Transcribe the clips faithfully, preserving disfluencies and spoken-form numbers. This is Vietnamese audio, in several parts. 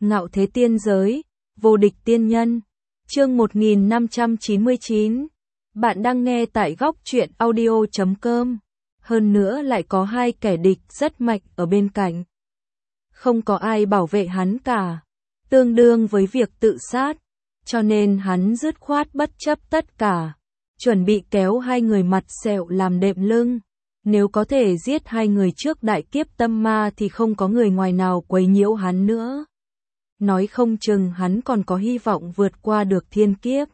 Ngạo thế tiên giới, vô địch tiên nhân. Chương một nghìn năm trăm chín mươi chín. Bạn đang nghe tại góc truyện audio chấm com. Hơn nữa lại có hai kẻ địch rất mạnh ở bên cạnh. Không có ai bảo vệ hắn cả, tương đương với việc tự sát, cho nên hắn dứt khoát bất chấp tất cả, chuẩn bị kéo hai người mặt sẹo làm đệm lưng. Nếu có thể giết hai người trước đại kiếp tâm ma thì không có người ngoài nào quấy nhiễu hắn nữa. Nói không chừng hắn còn có hy vọng vượt qua được thiên kiếp.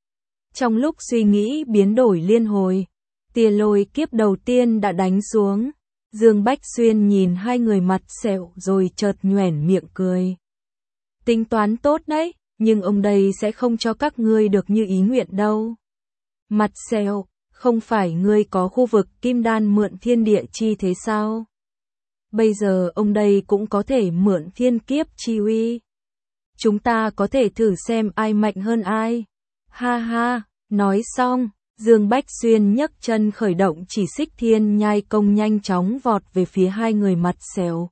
Trong lúc suy nghĩ biến đổi liên hồi, tia lôi kiếp đầu tiên đã đánh xuống. Dương Bách Xuyên nhìn hai người mặt sẹo rồi chợt nhoẻn miệng cười. Tính toán tốt đấy, nhưng ông đây sẽ không cho các ngươi được như ý nguyện đâu. Mặt sẹo, không phải ngươi có khu vực kim đan mượn thiên địa chi thế sao? Bây giờ ông đây cũng có thể mượn thiên kiếp chi uy. Chúng ta có thể thử xem ai mạnh hơn ai. Ha ha, nói xong, Dương Bách Xuyên nhấc chân khởi động chỉ xích thiên nhai công nhanh chóng vọt về phía hai người mặt sẹo.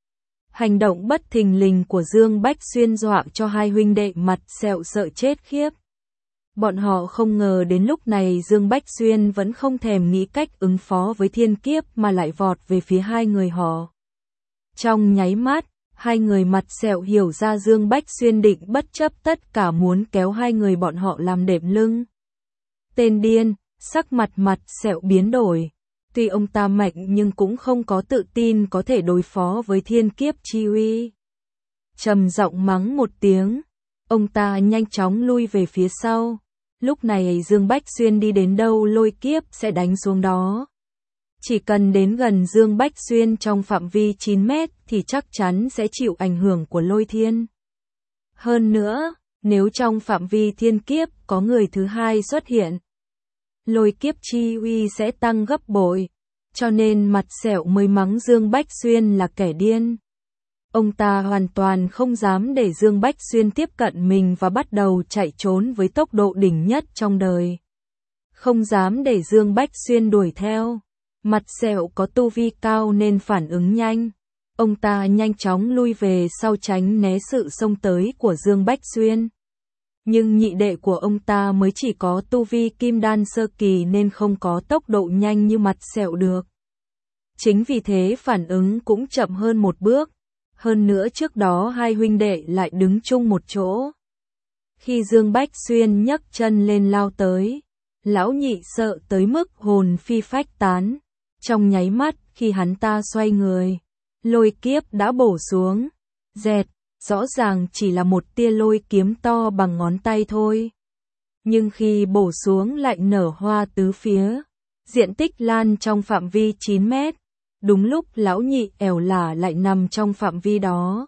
Hành động bất thình lình của Dương Bách Xuyên dọa cho hai huynh đệ mặt sẹo sợ chết khiếp. Bọn họ không ngờ đến lúc này Dương Bách Xuyên vẫn không thèm nghĩ cách ứng phó với thiên kiếp mà lại vọt về phía hai người họ. Trong nháy mắt, hai người mặt sẹo hiểu ra Dương Bách Xuyên định bất chấp tất cả muốn kéo hai người bọn họ làm đệm lưng. Tên điên, sắc mặt mặt sẹo biến đổi. Tuy ông ta mạnh nhưng cũng không có tự tin có thể đối phó với thiên kiếp chi uy. Trầm giọng mắng một tiếng, ông ta nhanh chóng lui về phía sau. Lúc này Dương Bách Xuyên đi đến đâu lôi kiếp sẽ đánh xuống đó. Chỉ cần đến gần Dương Bách Xuyên trong phạm vi chín mét thì chắc chắn sẽ chịu ảnh hưởng của lôi thiên. Hơn nữa, nếu trong phạm vi thiên kiếp có người thứ hai xuất hiện, lôi kiếp chi uy sẽ tăng gấp bội, cho nên mặt sẹo mới mắng Dương Bách Xuyên là kẻ điên. Ông ta hoàn toàn không dám để Dương Bách Xuyên tiếp cận mình và bắt đầu chạy trốn với tốc độ đỉnh nhất trong đời. Không dám để Dương Bách Xuyên đuổi theo. Mặt sẹo có tu vi cao nên phản ứng nhanh. Ông ta nhanh chóng lui về sau tránh né sự xông tới của Dương Bách Xuyên. Nhưng nhị đệ của ông ta mới chỉ có tu vi kim đan sơ kỳ nên không có tốc độ nhanh như mặt sẹo được. Chính vì thế phản ứng cũng chậm hơn một bước. Hơn nữa trước đó hai huynh đệ lại đứng chung một chỗ. Khi Dương Bách Xuyên nhấc chân lên lao tới, lão nhị sợ tới mức hồn phi phách tán. Trong nháy mắt khi hắn ta xoay người, lôi kiếp đã bổ xuống. Dẹt, rõ ràng chỉ là một tia lôi kiếm to bằng ngón tay thôi. Nhưng khi bổ xuống lại nở hoa tứ phía, diện tích lan trong phạm vi chín mét. Đúng lúc lão nhị ẻo lả lại nằm trong phạm vi đó.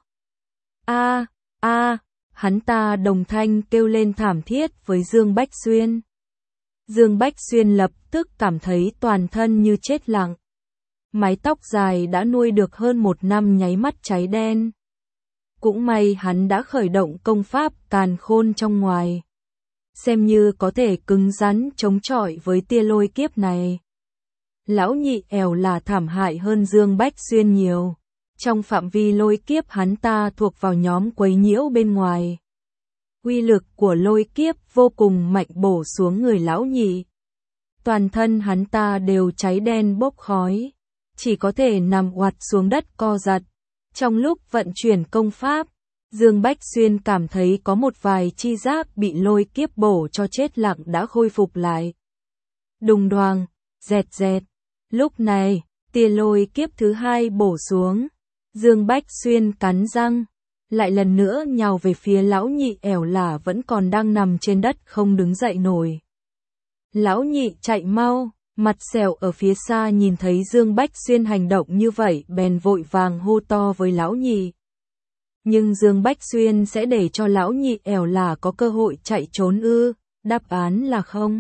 A, a, hắn ta đồng thanh kêu lên thảm thiết với Dương Bách Xuyên. Dương Bách Xuyên lập tức cảm thấy toàn thân như chết lặng. Mái tóc dài đã nuôi được hơn một năm nháy mắt cháy đen. Cũng may hắn đã khởi động công pháp càn khôn trong ngoài, xem như có thể cứng rắn chống chọi với tia lôi kiếp này. Lão nhị ẻo là thảm hại hơn Dương Bách Xuyên nhiều. Trong phạm vi lôi kiếp hắn ta thuộc vào nhóm quấy nhiễu bên ngoài. Uy lực của lôi kiếp vô cùng mạnh bổ xuống người lão nhị. Toàn thân hắn ta đều cháy đen bốc khói, chỉ có thể nằm oặt xuống đất co giật. Trong lúc vận chuyển công pháp, Dương Bách Xuyên cảm thấy có một vài chi giác bị lôi kiếp bổ cho chết lặng đã khôi phục lại. Đùng đoàng, dẹt dẹt. Lúc này, tia lôi kiếp thứ hai bổ xuống. Dương Bách Xuyên cắn răng, lại lần nữa nhào về phía lão nhị ẻo lả vẫn còn đang nằm trên đất không đứng dậy nổi. Lão nhị chạy mau, mặt sẹo ở phía xa nhìn thấy Dương Bách Xuyên hành động như vậy bèn vội vàng hô to với lão nhị. Nhưng Dương Bách Xuyên sẽ để cho lão nhị ẻo lả có cơ hội chạy trốn ư? Đáp án là không.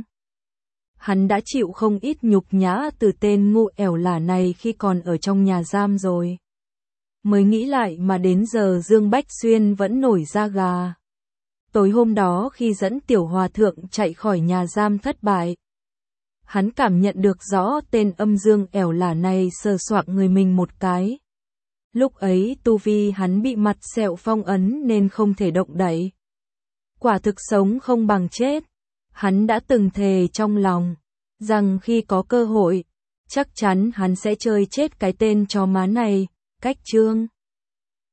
Hắn đã chịu không ít nhục nhã từ tên ngu ẻo lả này khi còn ở trong nhà giam rồi. Mới nghĩ lại mà đến giờ Dương Bách Xuyên vẫn nổi da gà. Tối hôm đó khi dẫn tiểu hòa thượng chạy khỏi nhà giam thất bại, hắn cảm nhận được rõ tên âm dương ẻo lả này sờ soạng người mình một cái. Lúc ấy tu vi hắn bị mặt sẹo phong ấn nên không thể động đậy. Quả thực sống không bằng chết. Hắn đã từng thề trong lòng, rằng khi có cơ hội, chắc chắn hắn sẽ chơi chết cái tên chó má này. Cách chương